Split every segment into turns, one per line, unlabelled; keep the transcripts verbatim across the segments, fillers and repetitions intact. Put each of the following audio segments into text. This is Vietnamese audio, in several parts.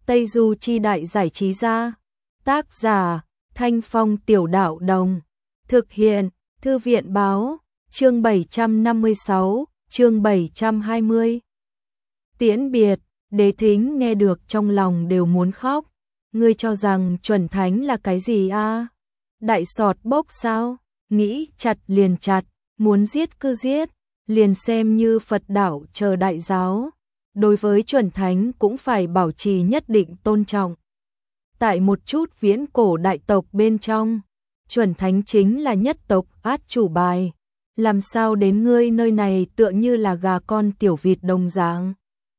Tây Du Chi Đại Giải Trí Gia. Tác giả, Thanh Phong Tiểu Đạo Đồng. Thực hiện, Thư viện Báo. Chương bảy trăm năm mươi sáu, chương bảy trăm hai mươi. Tiễn biệt, Đế Thính nghe được trong lòng đều muốn khóc. Ngươi cho rằng chuẩn thánh là cái gì a? Đại sọt bốc sao? Nghĩ chặt liền chặt, muốn giết cứ giết, liền xem như Phật đạo chờ đại giáo. Đối với chuẩn thánh cũng phải bảo trì nhất định tôn trọng. Tại một chút viễn cổ đại tộc bên trong, chuẩn thánh chính là nhất tộc át chủ bài. Làm sao đến ngươi nơi này tựa như là gà con tiểu vịt đồng dạng.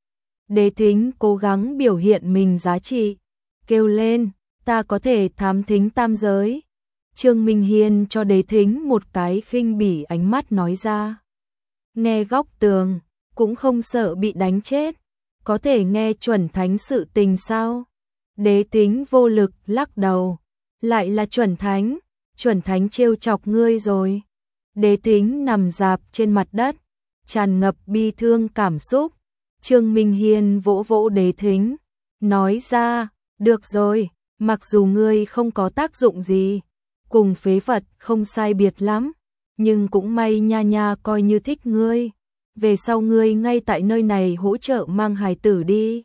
Đế Thính cố gắng biểu hiện mình giá trị, kêu lên, ta có thể thám thính tam giới. Trương Minh Hiên cho Đế Thính một cái khinh bỉ ánh mắt nói ra. Nghe góc tường, cũng không sợ bị đánh chết, có thể nghe chuẩn thánh sự tình sao? Đế Thính vô lực lắc đầu, lại là chuẩn thánh, chuẩn thánh trêu chọc ngươi rồi. Đế Thính nằm rạp trên mặt đất, tràn ngập bi thương cảm xúc. Trương Minh Hiên vỗ vỗ Đế Thính, nói ra, được rồi, mặc dù ngươi không có tác dụng gì, cùng phế vật không sai biệt lắm, nhưng cũng may nha nha coi như thích ngươi. Về sau ngươi ngay tại nơi này hỗ trợ mang hài tử đi.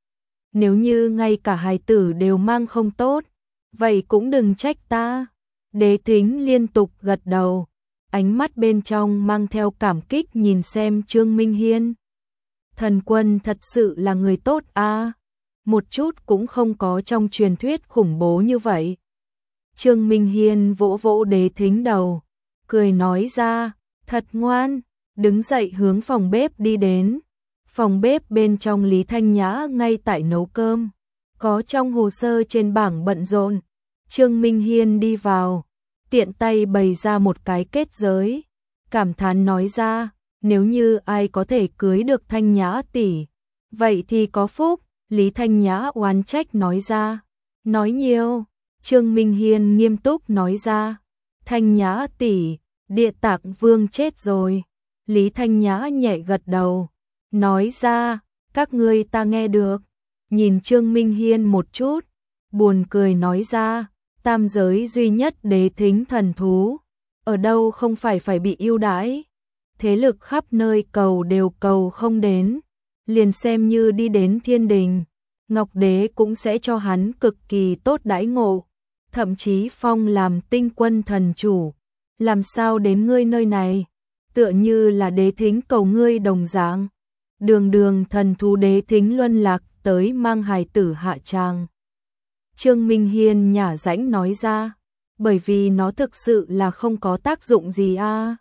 Nếu như ngay cả hài tử đều mang không tốt, vậy cũng đừng trách ta. Đế Thính liên tục gật đầu, ánh mắt bên trong mang theo cảm kích nhìn xem Trương Minh Hiên. Thần quân thật sự là người tốt a, một chút cũng không có trong truyền thuyết khủng bố như vậy. Trương Minh Hiên vỗ vỗ Đế Thính đầu, cười nói ra, thật ngoan, đứng dậy hướng phòng bếp đi đến. Phòng bếp bên trong Lý Thanh Nhã ngay tại nấu cơm, có trong hồ sơ trên bảng bận rộn. Trương Minh Hiên đi vào, tiện tay bày ra một cái kết giới, cảm thán nói ra, nếu như ai có thể cưới được Thanh Nhã tỷ, vậy thì có phúc. Lý Thanh Nhã oán trách nói ra, nói nhiều. Trương Minh Hiên nghiêm túc nói ra, Thanh Nhã tỷ, Địa Tạng Vương chết rồi. Lý Thanh Nhã nhẹ gật đầu, nói ra, các ngươi ta nghe được. Nhìn Trương Minh Hiên một chút, buồn cười nói ra, tam giới duy nhất Đế Thính thần thú, ở đâu không phải phải bị ưu đãi. Thế lực khắp nơi cầu đều cầu không đến, liền xem như đi đến thiên đình, Ngọc Đế cũng sẽ cho hắn cực kỳ tốt đãi ngộ, thậm chí phong làm tinh quân thần chủ. Làm sao đến ngươi nơi này, tựa như là Đế Thính cầu ngươi đồng dạng. Đường đường thần thú Đế Thính luân lạc tới mang hài tử hạ tràng. Trương Minh Hiên nhả rãnh nói ra, bởi vì nó thực sự là không có tác dụng gì a.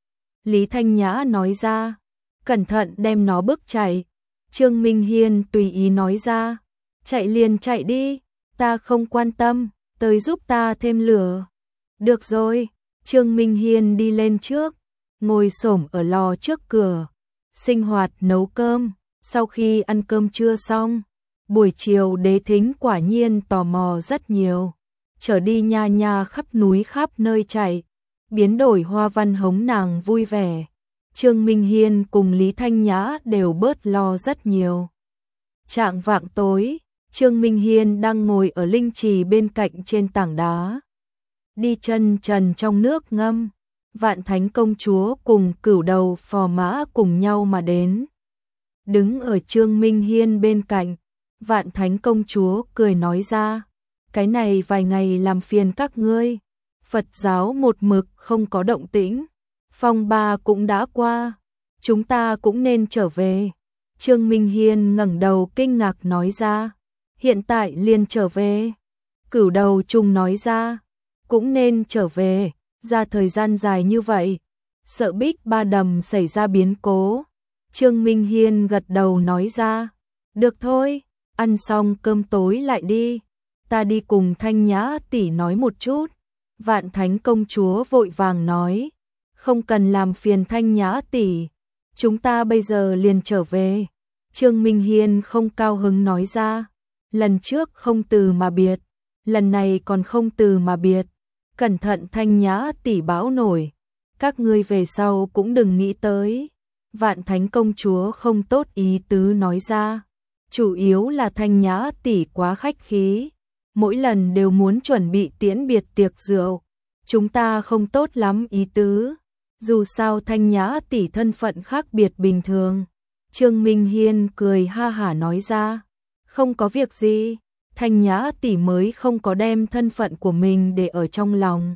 Lý Thanh Nhã nói ra, cẩn thận đem nó bước chạy. Trương Minh Hiên tùy ý nói ra, chạy liền chạy đi, ta không quan tâm, tới giúp ta thêm lửa. Được rồi. Trương Minh Hiên đi lên trước, ngồi xổm ở lò trước cửa, sinh hoạt nấu cơm. Sau khi ăn cơm trưa xong, buổi chiều Đế Thính quả nhiên tò mò rất nhiều, trở đi nha nha khắp núi khắp nơi chạy, biến đổi hoa văn hống nàng vui vẻ. Trương Minh Hiên cùng Lý Thanh Nhã đều bớt lo rất nhiều. Chạng vạng tối, Trương Minh Hiên đang ngồi ở linh trì bên cạnh trên tảng đá, đi chân trần trong nước ngâm. Vạn Thánh công chúa cùng Cửu Đầu phò mã cùng nhau mà đến. Đứng ở Trương Minh Hiên bên cạnh, Vạn Thánh công chúa cười nói ra, cái này vài ngày làm phiền các ngươi, Phật giáo một mực không có động tĩnh, phong ba cũng đã qua, chúng ta cũng nên trở về. Trương Minh Hiên ngẩng đầu kinh ngạc nói ra, hiện tại liền trở về. Cửu Đầu Trùng nói ra, cũng nên trở về, ra thời gian dài như vậy, sợ Bích Ba Đầm xảy ra biến cố. Trương Minh Hiên gật đầu nói ra, được thôi, ăn xong cơm tối lại đi, ta đi cùng Thanh Nhã tỷ nói một chút. Vạn Thánh công chúa vội vàng nói, không cần làm phiền Thanh Nhã tỷ, chúng ta bây giờ liền trở về. Trương Minh Hiên không cao hứng nói ra, lần trước không từ mà biệt, lần này còn không từ mà biệt. Cẩn thận Thanh Nhã tỷ bão nổi, các ngươi về sau cũng đừng nghĩ tới. Vạn Thánh công chúa không tốt ý tứ nói ra, chủ yếu là Thanh Nhã tỷ quá khách khí, mỗi lần đều muốn chuẩn bị tiễn biệt tiệc rượu, chúng ta không tốt lắm ý tứ, dù sao Thanh Nhã tỷ thân phận khác biệt bình thường. Trương Minh Hiên cười ha hả nói ra, không có việc gì, Thanh Nhã tỷ mới không có đem thân phận của mình để ở trong lòng.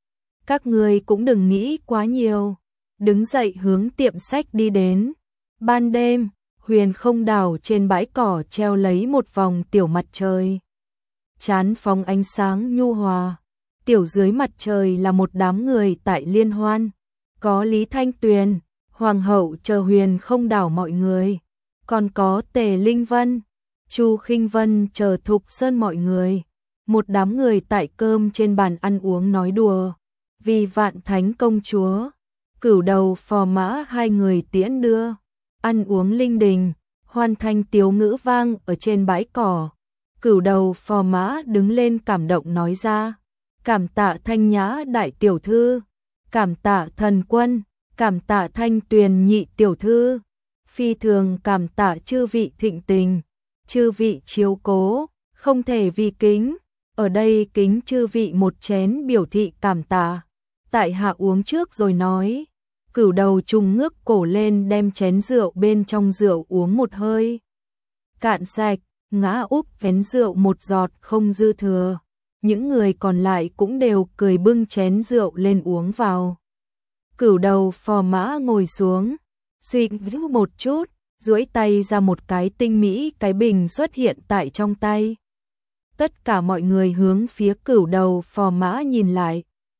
Các người cũng đừng nghĩ quá nhiều, đứng dậy hướng tiệm sách đi đến. Ban đêm, Huyền Không Đảo trên bãi cỏ treo lấy một vòng tiểu mặt trời. Chán phóng ánh sáng nhu hòa, tiểu dưới mặt trời là một đám người tại liên hoan, có Lý Thanh Tuyền, Hoàng hậu chờ Huyền Không Đảo mọi người, còn có Tề Linh Vân, Chu Khinh Vân chờ Thục Sơn mọi người. Một đám người tại cơm trên bàn ăn uống nói đùa, vì Vạn Thánh công chúa, Cửu Đầu Phò Mã hai người tiễn đưa, ăn uống linh đình, hoàn thành tiếu ngữ vang ở trên bãi cỏ. Cửu Đầu Phò Mã đứng lên cảm động nói ra, cảm tạ Thanh Nhã đại tiểu thư, cảm tạ Thần Quân, cảm tạ Thanh Tuyền nhị tiểu thư, phi thường cảm tạ chư vị thịnh tình, chư vị chiếu cố, không thể vì kính, ở đây kính chư vị một chén biểu thị cảm tạ. Tại hạ uống trước rồi nói. Cửu Đầu trùng ngước cổ lên đem chén rượu bên trong rượu uống một hơi cạn sạch, ngã úp vén rượu một giọt không dư thừa. Những người còn lại cũng đều cười bưng chén rượu lên uống vào. Cửu Đầu Phò Mã ngồi xuống, suy nghĩ một chút, duỗi tay ra một cái tinh mỹ cái bình xuất hiện tại trong tay. Tất cả mọi người hướng phía Cửu Đầu Phò Mã nhìn lại.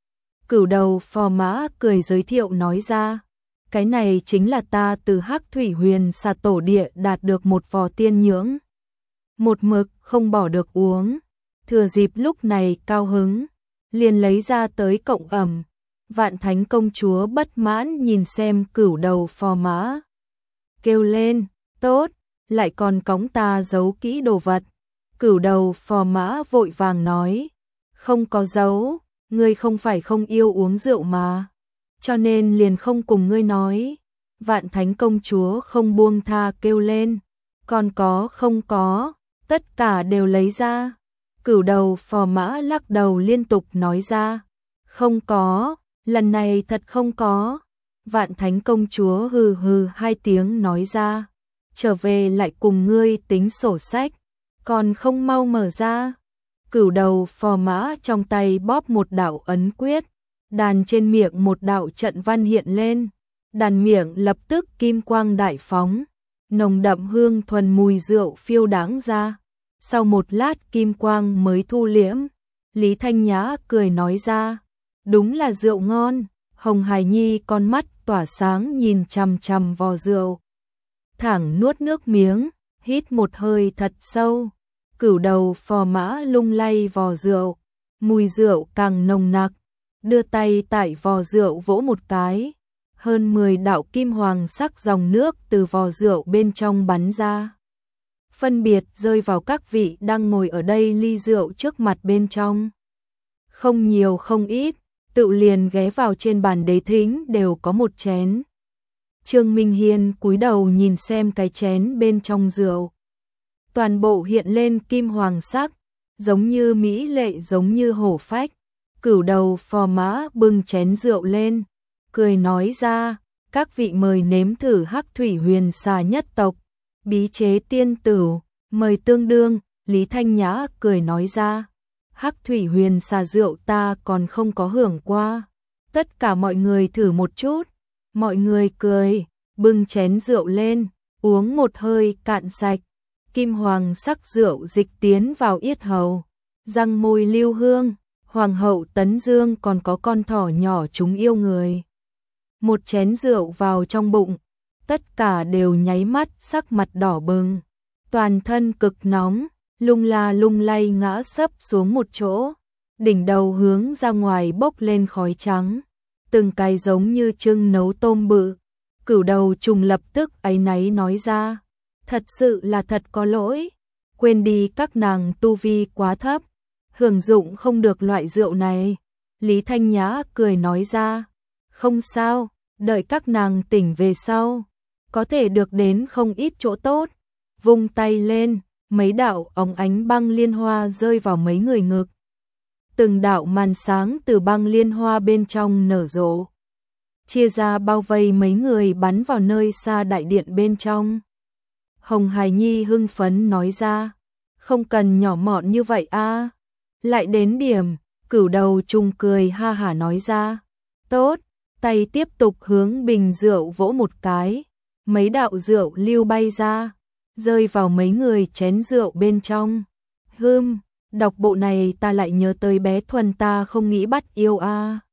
Cửu Đầu Phò Mã cười giới thiệu nói ra, cái này chính là ta từ Hắc Thủy Huyền Xà tổ địa đạt được một vò tiên nhưỡng. Một mực không bỏ được uống, thừa dịp lúc này cao hứng, liền lấy ra tới cộng ẩm. Vạn Thánh công chúa bất mãn nhìn xem Cửu Đầu Phò Mã, kêu lên, tốt, lại còn cõng ta giấu kỹ đồ vật. Cửu Đầu Phò Mã vội vàng nói, không có giấu, ngươi không phải không yêu uống rượu mà, cho nên liền không cùng ngươi nói. Vạn Thánh công chúa không buông tha kêu lên, còn có không có, tất cả đều lấy ra. Cửu Đầu Phò Mã lắc đầu liên tục nói ra, không có, lần này thật không có. Vạn Thánh công chúa hừ hừ hai tiếng nói ra, trở về lại cùng ngươi tính sổ sách, còn không mau mở ra. Cửu Đầu Phò Mã trong tay bóp một đạo ấn quyết, đàn trên miệng một đạo trận văn hiện lên, đàn miệng lập tức kim quang đại phóng, nồng đậm hương thuần mùi rượu phiêu đáng ra. Sau một lát kim quang mới thu liễm, Lý Thanh Nhã cười nói ra, đúng là rượu ngon. Hồng Hải Nhi con mắt tỏa sáng nhìn chằm chằm vò rượu, thẳng nuốt nước miếng, hít một hơi thật sâu. Cửu Đầu Phò Mã lung lay vò rượu, mùi rượu càng nồng nặc, đưa tay tại vò rượu vỗ một cái, hơn mười đạo kim hoàng sắc dòng nước từ vò rượu bên trong bắn ra, phân biệt rơi vào các vị đang ngồi ở đây ly rượu trước mặt bên trong. Không nhiều không ít, tự liền ghé vào trên bàn đế thính đều có một chén. Trương Minh Hiên cúi đầu nhìn xem cái chén bên trong rượu, toàn bộ hiện lên kim hoàng sắc, giống như mỹ lệ giống như hổ phách. Cửu Đầu Phò Mã bưng chén rượu lên, cười nói ra, các vị mời nếm thử Hắc Thủy Huyền Xà nhất tộc, bí chế tiên tửu, mời tương đương. Lý Thanh Nhã cười nói ra, Hắc Thủy Huyền Xà rượu ta còn không có hưởng qua, tất cả mọi người thử một chút. Mọi người cười, bưng chén rượu lên, uống một hơi cạn sạch, kim hoàng sắc rượu dịch tiến vào yết hầu, răng môi lưu hương. Hoàng hậu Tấn Dương còn có con thỏ nhỏ chúng yêu người. Một chén rượu vào trong bụng, tất cả đều nháy mắt sắc mặt đỏ bừng, toàn thân cực nóng, lung la lung lay ngã sấp xuống một chỗ, đỉnh đầu hướng ra ngoài bốc lên khói trắng, từng cái giống như trưng nấu tôm bự. Cửu Đầu trùng lập tức áy náy nói ra, thật sự là thật có lỗi, quên đi các nàng tu vi quá thấp, hưởng dụng không được loại rượu này. Lý Thanh Nhã cười nói ra, không sao, đợi các nàng tỉnh về sau, có thể được đến không ít chỗ tốt. vung tay lên, mấy đạo óng ánh băng liên hoa rơi vào mấy người ngực. Từng đạo màn sáng từ băng liên hoa bên trong nở rộ, chia ra bao vây mấy người bắn vào nơi xa đại điện bên trong. Hồng Hải Nhi hưng phấn nói ra, không cần nhỏ mọn như vậy a. Lại đến điểm, Cửu Đầu Trùng cười ha hả nói ra, tốt, tay tiếp tục hướng bình rượu vỗ một cái, mấy đạo rượu lưu bay ra, rơi vào mấy người chén rượu bên trong. Hừm, đọc bộ này ta lại nhớ tới bé Thuần ta không nghĩ bắt yêu a.